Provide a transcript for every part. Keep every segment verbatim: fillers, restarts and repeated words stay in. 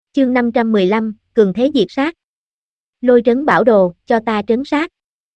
Chương năm trăm mười lăm, cường thế diệt sát. Lôi trấn bảo đồ, cho ta trấn sát.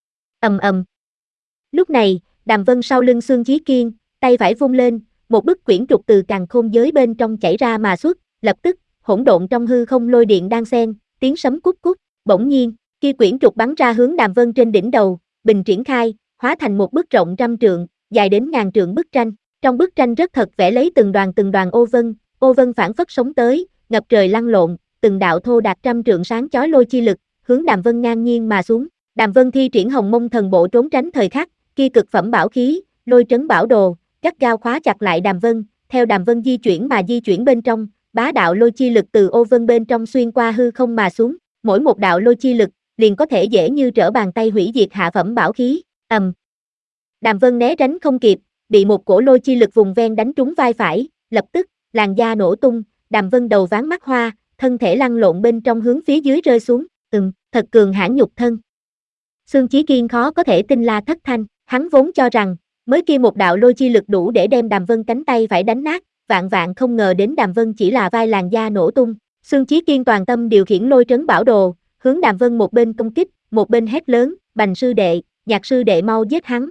Ầm ầm. Lúc này, Đàm Vân sau lưng Xương Chí Kiên, tay phải vung lên, một bức quyển trục từ càn khôn giới bên trong chảy ra mà xuất, lập tức, hỗn độn trong hư không lôi điện đan xen, tiếng sấm cút cút, bỗng nhiên, kia quyển trục bắn ra hướng Đàm Vân trên đỉnh đầu, bình triển khai, hóa thành một bức rộng trăm trượng, dài đến ngàn trượng bức tranh. Trong bức tranh rất thật vẽ lấy từng đoàn từng đoàn ô vân, ô vân phản phất sống tới, ngập trời lăn lộn, từng đạo thô đạt trăm trượng sáng chói lôi chi lực, hướng Đàm Vân ngang nhiên mà xuống. Đàm Vân thi triển Hồng Mông Thần Bộ trốn tránh thời khắc, kia cực phẩm bảo khí, lôi trấn bảo đồ, gắt gao khóa chặt lại Đàm Vân, theo Đàm Vân di chuyển mà di chuyển bên trong, bá đạo lôi chi lực từ ô vân bên trong xuyên qua hư không mà xuống, mỗi một đạo lôi chi lực liền có thể dễ như trở bàn tay hủy diệt hạ phẩm bảo khí. Ầm. Um. Đàm Vân né tránh không kịp, bị một cổ lôi chi lực vùng ven đánh trúng vai phải, lập tức, làn da nổ tung, Đàm Vân đầu váng mắt hoa, thân thể lăn lộn bên trong hướng phía dưới rơi xuống. Ừm, thật cường hãn nhục thân. Xương Chí Kiên khó có thể tin la thất thanh, hắn vốn cho rằng, mới kia một đạo lôi chi lực đủ để đem Đàm Vân cánh tay phải đánh nát, vạn vạn không ngờ đến Đàm Vân chỉ là vai làn da nổ tung. Xương Chí Kiên toàn tâm điều khiển lôi trấn bảo đồ, hướng Đàm Vân một bên công kích, một bên hét lớn, Bành sư đệ, Nhạc sư đệ mau giết hắn.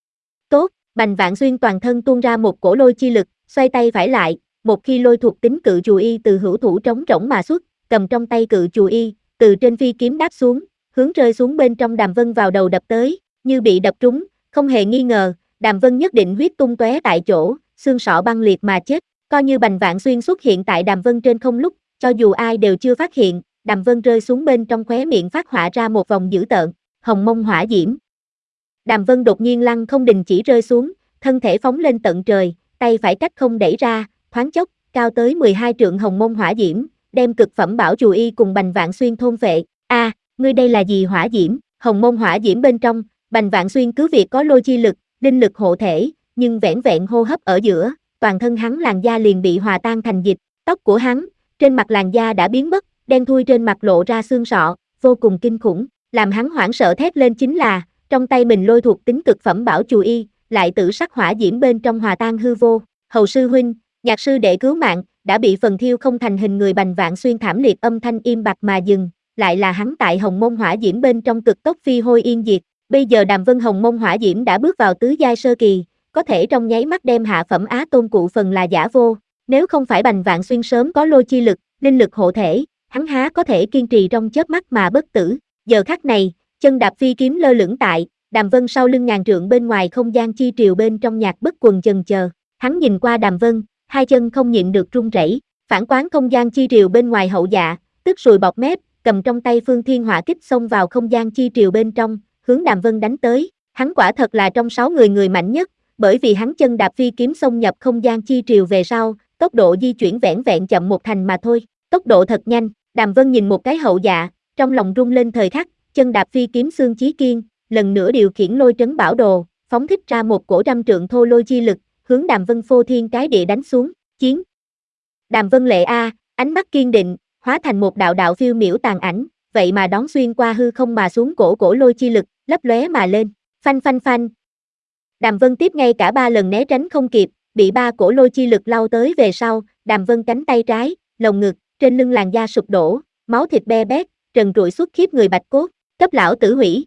Tốt, Bành Vạn Xuyên toàn thân tuôn ra một cổ lôi chi lực, xoay tay phải lại, một khi lôi thuộc tính cự chù y từ hữu thủ trống rỗng mà xuất, cầm trong tay cự chù y, từ trên phi kiếm đáp xuống, hướng rơi xuống bên trong Đàm Vân vào đầu đập tới, như bị đập trúng, không hề nghi ngờ, Đàm Vân nhất định huyết tung tóe tại chỗ, xương sọ băng liệt mà chết, coi như Bành Vạn Xuyên xuất hiện tại Đàm Vân trên không lúc, cho dù ai đều chưa phát hiện, Đàm Vân rơi xuống bên trong khóe miệng phát họa ra một vòng dữ tợn, hồng mông hỏa diễm. Đàm Vân đột nhiên lăn không đình chỉ rơi xuống, thân thể phóng lên tận trời, tay phải cách không đẩy ra, thoáng chốc, cao tới mười hai trượng hồng mông hỏa diễm, đem cực phẩm bảo chù y cùng Bành Vạn Xuyên thôn phệ. A, à, ngươi đây là gì hỏa diễm? Hồng mông hỏa diễm bên trong, Bành Vạn Xuyên cứ việc có lôi chi lực, linh lực hộ thể, nhưng vẻn vẹn hô hấp ở giữa, toàn thân hắn làn da liền bị hòa tan thành dịch, tóc của hắn, trên mặt làn da đã biến mất, đen thui trên mặt lộ ra xương sọ, vô cùng kinh khủng, làm hắn hoảng sợ thét lên chính là, trong tay mình lôi thuộc tính cực phẩm bảo chù y, lại tử sắc hỏa diễm bên trong hòa tan hư vô. Hầu sư huynh, Nhạc sư đệ cứu mạng, đã bị phần thiêu không thành hình người Bành Vạn Xuyên thảm liệt âm thanh im bặt mà dừng, lại là hắn tại hồng mông hỏa diễm bên trong cực tốc phi hôi yên diệt. Bây giờ Đàm Vân hồng mông hỏa diễm đã bước vào tứ giai sơ kỳ, có thể trong nháy mắt đem hạ phẩm á tôn cụ phần là giả vô, nếu không phải Bành Vạn Xuyên sớm có lôi chi lực, linh lực hộ thể, hắn há có thể kiên trì trong chớp mắt mà bất tử. Giờ khắc này, chân đạp phi kiếm lơ lửng tại Đàm Vân sau lưng ngàn trượng bên ngoài không gian chi triều bên trong Nhạc Bất Quần chần chờ, hắn nhìn qua Đàm Vân, hai chân không nhịn được run rẩy, phản quán không gian chi triều bên ngoài hậu dạ, tức sùi bọt mép, cầm trong tay Phương Thiên Hỏa Kích xông vào không gian chi triều bên trong, hướng Đàm Vân đánh tới. Hắn quả thật là trong sáu người người mạnh nhất, bởi vì hắn chân đạp phi kiếm xông nhập không gian chi triều về sau, tốc độ di chuyển vẻn vẹn chậm một thành mà thôi, tốc độ thật nhanh. Đàm Vân nhìn một cái hậu dạ, trong lòng rung lên thời khắc, chân đạp phi kiếm Xương Chí Kiên, lần nữa điều khiển lôi trấn bảo đồ, phóng thích ra một cổ trăm trượng thô lôi chi lực, hướng Đàm Vân phô thiên cái địa đánh xuống. Chiến. Đàm Vân lệ a, ánh mắt kiên định, hóa thành một đạo đạo phiêu miểu tàn ảnh, vậy mà đón xuyên qua hư không mà xuống cổ cổ lôi chi lực, lấp lóe mà lên. Phanh phanh phanh. Đàm Vân tiếp ngay cả ba lần né tránh không kịp, bị ba cổ lôi chi lực lao tới về sau, Đàm Vân cánh tay trái, lồng ngực, trên lưng làn da sụp đổ, máu thịt be bét, trần trụi xuất khiếp người bạch cốt, cấp lão tử hủy.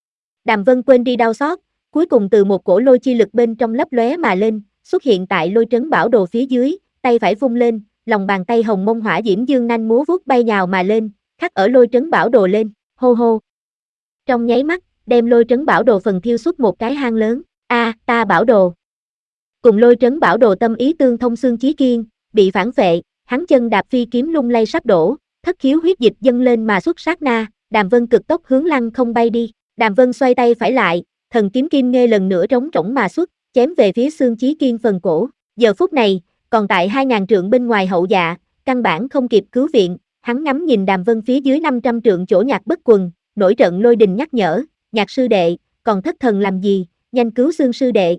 Đàm Vân quên đi đau xót, cuối cùng từ một cổ lôi chi lực bên trong lấp lóe mà lên, xuất hiện tại lôi trấn bảo đồ phía dưới, tay phải vung lên, lòng bàn tay hồng mông hỏa diễm dương nanh múa vuốt bay nhào mà lên, khắc ở lôi trấn bảo đồ lên, hô hô. Trong nháy mắt, đem lôi trấn bảo đồ phần thiêu xuất một cái hang lớn. A, à, ta bảo đồ. Cùng lôi trấn bảo đồ tâm ý tương thông Xương Chí Kiên, bị phản phệ, hắn chân đạp phi kiếm lung lay sắp đổ, thất khiếu huyết dịch dâng lên mà xuất sát na, Đàm Vân cực tốc hướng lăng không bay đi. Đàm Vân xoay tay phải lại, thần kiếm kim nghê lần nữa trống trỗng mà xuất, chém về phía Xương Chí Kiên phần cổ. Giờ phút này, còn tại hai ngàn trượng bên ngoài hậu dạ, căn bản không kịp cứu viện, hắn ngắm nhìn Đàm Vân phía dưới năm trăm trượng chỗ Nhạc Bất Quần, nổi trận lôi đình nhắc nhở, Nhạc sư đệ, còn thất thần làm gì, nhanh cứu Xương sư đệ.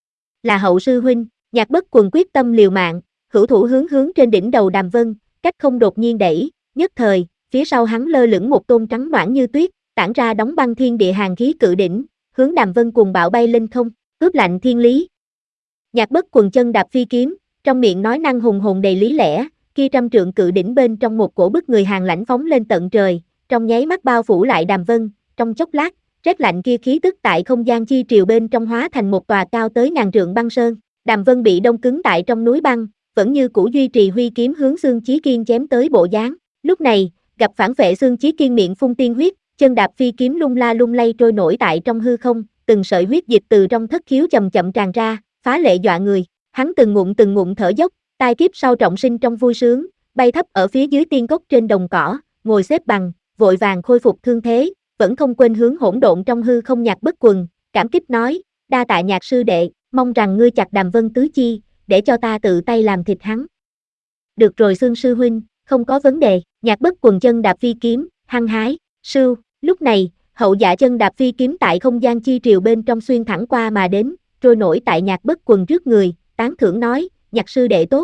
Là hậu sư huynh, Nhạc Bất Quần quyết tâm liều mạng, hữu thủ hướng hướng trên đỉnh đầu Đàm Vân, cách không đột nhiên đẩy, nhất thời, phía sau hắn lơ lửng một tôn trắng noãn như tuyết, tản ra đóng băng thiên địa hàn khí cự đỉnh, hướng Đàm Vân cuồng bạo bay lên không, ướp lạnh thiên lý. Nhạc Bất Quần chân đạp phi kiếm, trong miệng nói năng hùng hồn đầy lý lẽ, kia trăm trượng cự đỉnh bên trong một cổ bức người hàng lãnh phóng lên tận trời, trong nháy mắt bao phủ lại Đàm Vân, trong chốc lát, rét lạnh kia khí tức tại không gian chi triều bên trong hóa thành một tòa cao tới ngàn trượng băng sơn. Đàm Vân bị đông cứng tại trong núi băng, vẫn như cũ duy trì huy kiếm hướng Xương Chí Kiên chém tới bộ dáng. Lúc này, gặp phản vệ Xương Chí Kiên miệng phun tiên huyết, chân đạp phi kiếm lung la lung lay trôi nổi tại trong hư không, từng sợi huyết dịch từ trong thất khiếu chậm chậm tràn ra, phá lệ dọa người. Hắn từng ngụm từng ngụm thở dốc, tai kiếp sau trọng sinh trong vui sướng, bay thấp ở phía dưới tiên cốc trên đồng cỏ, ngồi xếp bằng, vội vàng khôi phục thương thế, vẫn không quên hướng hỗn độn trong hư không Nhạc Bất Quần, cảm kích nói, đa tạ Nhạc sư đệ, mong rằng ngươi chặt Đàm Vân tứ chi, để cho ta tự tay làm thịt hắn. Được rồi Xương sư huynh, không có vấn đề. Nhạc Bất Quần chân đạp phi kiếm, hăng hái, sưu, lúc này, hậu dạ chân đạp phi kiếm tại không gian chi triều bên trong xuyên thẳng qua mà đến, trôi nổi tại Nhạc Bất Quần trước người, tán thưởng nói, Nhạc sư đệ tốt.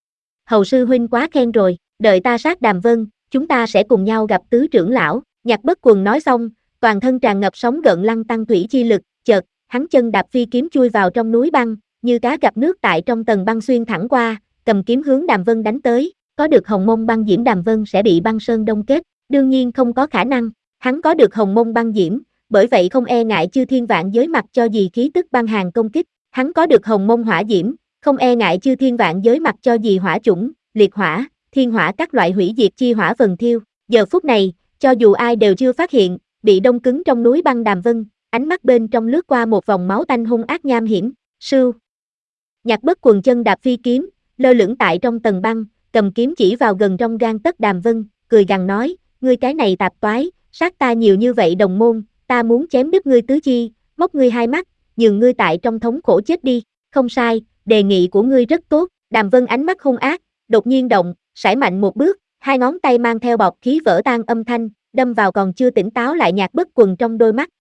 Hầu sư huynh quá khen rồi, đợi ta sát Đàm Vân, chúng ta sẽ cùng nhau gặp tứ trưởng lão. Nhạc Bất Quần nói xong, toàn thân tràn ngập sóng gợn lăng tăng thủy chi lực, chợt, hắn chân đạp phi kiếm chui vào trong núi băng, như cá gặp nước tại trong tầng băng xuyên thẳng qua, cầm kiếm hướng Đàm Vân đánh tới. Có được hồng mông băng diễm Đàm Vân sẽ bị băng sơn đông kết, đương nhiên không có khả năng. Hắn có được hồng mông băng diễm, bởi vậy không e ngại chư thiên vạn giới mặc cho gì khí tức băng hàn công kích. Hắn có được hồng mông hỏa diễm, không e ngại chư thiên vạn giới mặc cho gì hỏa chủng, liệt hỏa, thiên hỏa các loại hủy diệt chi hỏa phần thiêu. Giờ phút này, cho dù ai đều chưa phát hiện, bị đông cứng trong núi băng Đàm Vân, ánh mắt bên trong lướt qua một vòng máu tanh hung ác nham hiểm, sưu. Nhạc Bất Quần chân đạp phi kiếm, lơ lửng tại trong tầng băng, cầm kiếm chỉ vào gần trong gang tấc Đàm Vân, cười gằn nói, ngươi cái này tạp toái, sát ta nhiều như vậy đồng môn, ta muốn chém đứt ngươi tứ chi, móc ngươi hai mắt, nhường ngươi tại trong thống khổ chết đi. Không sai, đề nghị của ngươi rất tốt. Đàm Vân ánh mắt hung ác, đột nhiên động, sải mạnh một bước, hai ngón tay mang theo bọt khí vỡ tan âm thanh, đâm vào còn chưa tỉnh táo lại Nhạc Bất Quần trong đôi mắt,